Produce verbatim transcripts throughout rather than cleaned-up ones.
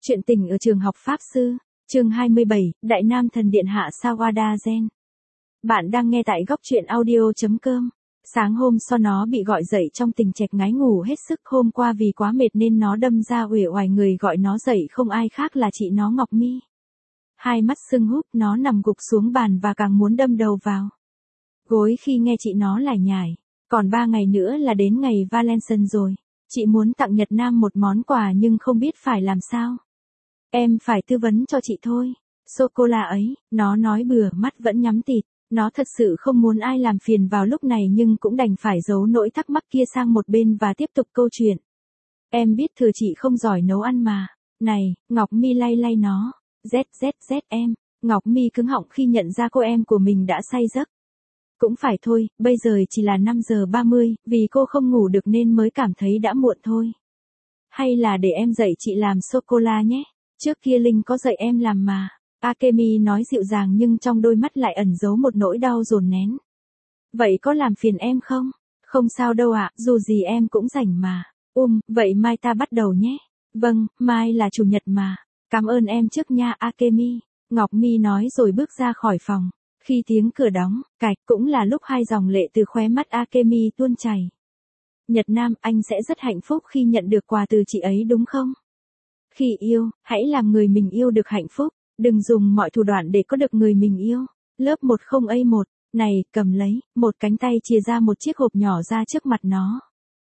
Chuyện tình ở trường học Pháp Sư, chương hai mươi bảy, Đại Nam Thần Điện Hạ Sawada Gen. Bạn đang nghe tại góc truyện audio chấm com. Sáng hôm sau nó bị gọi dậy trong tình trạng ngái ngủ hết sức, hôm qua vì quá mệt nên nó đâm ra uể oải, người gọi nó dậy không ai khác là chị nó Ngọc Mi. Hai mắt sưng húp, nó nằm gục xuống bàn và càng muốn đâm đầu vào gối khi nghe chị nó lải nhải. Còn ba ngày nữa là đến ngày Valentine rồi. Chị muốn tặng Nhật Nam một món quà nhưng không biết phải làm sao. Em phải tư vấn cho chị thôi. Sô-cô-la ấy, nó nói bừa, mắt vẫn nhắm tịt. Nó thật sự không muốn ai làm phiền vào lúc này nhưng cũng đành phải giấu nỗi thắc mắc kia sang một bên và tiếp tục câu chuyện. Em biết thừa chị không giỏi nấu ăn mà. Này, Ngọc Mi lay lay nó. Z Z Z em. Ngọc Mi cứng họng khi nhận ra cô em của mình đã say giấc. Cũng phải thôi, bây giờ chỉ là năm giờ ba mươi, vì cô không ngủ được nên mới cảm thấy đã muộn thôi. Hay là để em dạy chị làm sô-cô-la nhé. Trước kia Linh có dạy em làm mà. Akemi nói dịu dàng nhưng trong đôi mắt lại ẩn giấu một nỗi đau dồn nén. Vậy có làm phiền em không? Không sao đâu ạ, dù gì em cũng rảnh mà. Um, vậy mai ta bắt đầu nhé. Vâng, mai là chủ nhật mà. Cảm ơn em trước nha Akemi. Ngọc Mi nói rồi bước ra khỏi phòng. Khi tiếng cửa đóng, cạch, cũng là lúc hai dòng lệ từ khóe mắt Akemi tuôn chảy. Nhật Nam, anh sẽ rất hạnh phúc khi nhận được quà từ chị ấy đúng không? Khi yêu, hãy làm người mình yêu được hạnh phúc, đừng dùng mọi thủ đoạn để có được người mình yêu. Lớp một không A một, này, cầm lấy, một cánh tay chìa ra một chiếc hộp nhỏ ra trước mặt nó.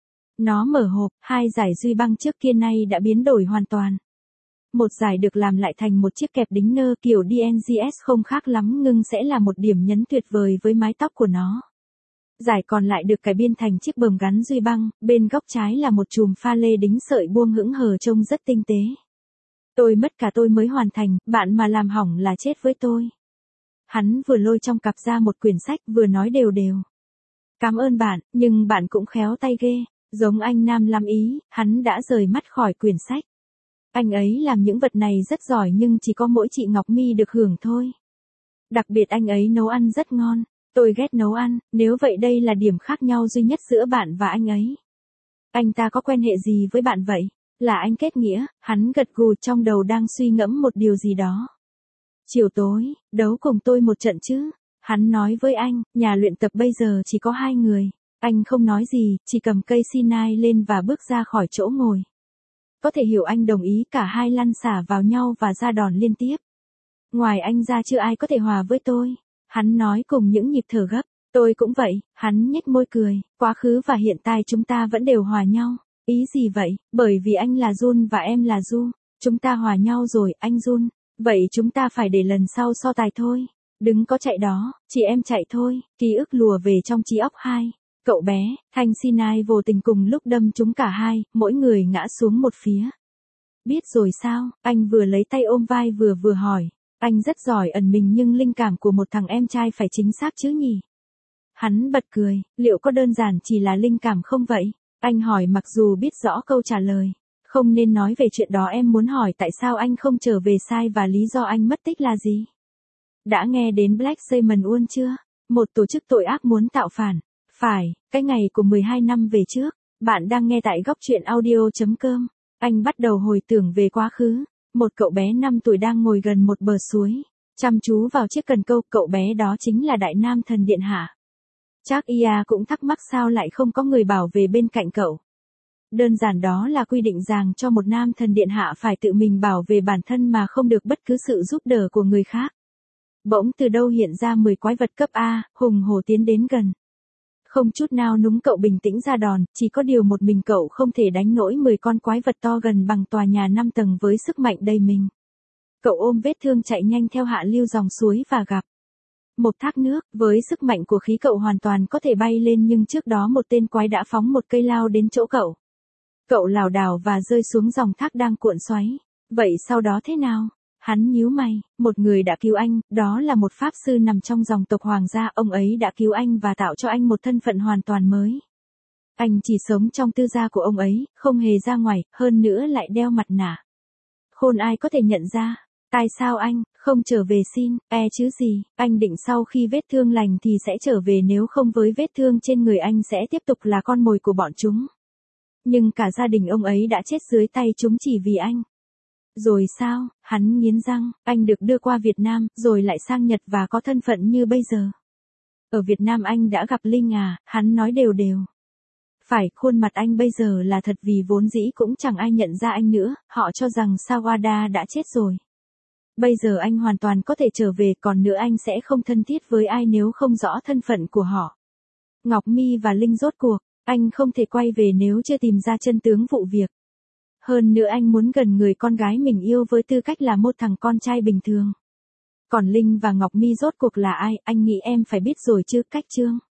Nó mở hộp, hai giải duy băng trước kia nay đã biến đổi hoàn toàn. Một giải được làm lại thành một chiếc kẹp đính nơ kiểu đê en giê ét không khác lắm nhưng sẽ là một điểm nhấn tuyệt vời với mái tóc của nó. Giải còn lại được cải biên thành chiếc bờm gắn duy băng, bên góc trái là một chùm pha lê đính sợi buông hững hờ trông rất tinh tế. Tôi mất cả tôi mới hoàn thành, bạn mà làm hỏng là chết với tôi. Hắn vừa lôi trong cặp ra một quyển sách vừa nói đều đều. Cảm ơn bạn, nhưng bạn cũng khéo tay ghê, giống anh Nam lắm ý, hắn đã rời mắt khỏi quyển sách. Anh ấy làm những vật này rất giỏi nhưng chỉ có mỗi chị Ngọc Mi được hưởng thôi. Đặc biệt anh ấy nấu ăn rất ngon. Tôi ghét nấu ăn, nếu vậy đây là điểm khác nhau duy nhất giữa bạn và anh ấy. Anh ta có quan hệ gì với bạn vậy? Là anh kết nghĩa, hắn gật gù trong đầu đang suy ngẫm một điều gì đó. Chiều tối, đấu cùng tôi một trận chứ? Hắn nói với anh, nhà luyện tập bây giờ chỉ có hai người. Anh không nói gì, chỉ cầm cây Sinai lên và bước ra khỏi chỗ ngồi. Có thể hiểu anh đồng ý, cả hai lăn xả vào nhau và ra đòn liên tiếp. Ngoài anh ra chưa ai có thể hòa với tôi. Hắn nói cùng những nhịp thở gấp. Tôi cũng vậy, hắn nhếch môi cười. Quá khứ và hiện tại chúng ta vẫn đều hòa nhau. Ý gì vậy? Bởi vì anh là Jun và em là Du. Chúng ta hòa nhau rồi, anh Jun. Vậy chúng ta phải để lần sau so tài thôi. Đừng có chạy đó, chị em chạy thôi. Ký ức lùa về trong trí óc hai. Cậu bé, thanh Sinai vô tình cùng lúc đâm chúng cả hai, mỗi người ngã xuống một phía. Biết rồi sao? Anh vừa lấy tay ôm vai vừa vừa hỏi. Anh rất giỏi ẩn mình nhưng linh cảm của một thằng em trai phải chính xác chứ nhỉ? Hắn bật cười, liệu có đơn giản chỉ là linh cảm không vậy? Anh hỏi mặc dù biết rõ câu trả lời. Không nên nói về chuyện đó, em muốn hỏi tại sao anh không trở về sai và lý do anh mất tích là gì? Đã nghe đến Black Diamond One chưa? Một tổ chức tội ác muốn tạo phản. Phải, cái ngày của mười hai năm về trước. Bạn đang nghe tại góc truyện audio chấm com. Anh bắt đầu hồi tưởng về quá khứ. Một cậu bé năm tuổi đang ngồi gần một bờ suối, chăm chú vào chiếc cần câu, cậu bé đó chính là Đại Nam Thần Điện Hạ. Chắc Ia cũng thắc mắc sao lại không có người bảo vệ bên cạnh cậu. Đơn giản đó là quy định rằng cho một Nam Thần Điện Hạ phải tự mình bảo vệ bản thân mà không được bất cứ sự giúp đỡ của người khác. Bỗng từ đâu hiện ra mười quái vật cấp A, hùng hổ tiến đến gần. Không chút nào núng cậu bình tĩnh ra đòn, chỉ có điều một mình cậu không thể đánh nổi mười con quái vật to gần bằng tòa nhà năm tầng với sức mạnh đầy mình. Cậu ôm vết thương chạy nhanh theo hạ lưu dòng suối và gặp một thác nước, với sức mạnh của khí cậu hoàn toàn có thể bay lên nhưng trước đó một tên quái đã phóng một cây lao đến chỗ cậu. Cậu lảo đảo và rơi xuống dòng thác đang cuộn xoáy. Vậy sau đó thế nào? Hắn nhíu mày, một người đã cứu anh, đó là một pháp sư nằm trong dòng tộc hoàng gia, ông ấy đã cứu anh và tạo cho anh một thân phận hoàn toàn mới. Anh chỉ sống trong tư gia của ông ấy, không hề ra ngoài, hơn nữa lại đeo mặt nạ. Khôn ai có thể nhận ra. Tại sao anh không trở về xin, e chứ gì, anh định sau khi vết thương lành thì sẽ trở về, nếu không với vết thương trên người anh sẽ tiếp tục là con mồi của bọn chúng. Nhưng cả gia đình ông ấy đã chết dưới tay chúng chỉ vì anh. Rồi sao, hắn nghiến răng, anh được đưa qua Việt Nam, rồi lại sang Nhật và có thân phận như bây giờ. Ở Việt Nam anh đã gặp Linh à, hắn nói đều đều. Phải, khuôn mặt anh bây giờ là thật vì vốn dĩ cũng chẳng ai nhận ra anh nữa, họ cho rằng Sawada đã chết rồi. Bây giờ anh hoàn toàn có thể trở về, còn nữa anh sẽ không thân thiết với ai nếu không rõ thân phận của họ. Ngọc Mi và Linh rốt cuộc, anh không thể quay về nếu chưa tìm ra chân tướng vụ việc. Hơn nữa anh muốn gần người con gái mình yêu với tư cách là một thằng con trai bình thường. Còn Linh và Ngọc Mi rốt cuộc là ai, anh nghĩ em phải biết rồi chứ, Cách Trương.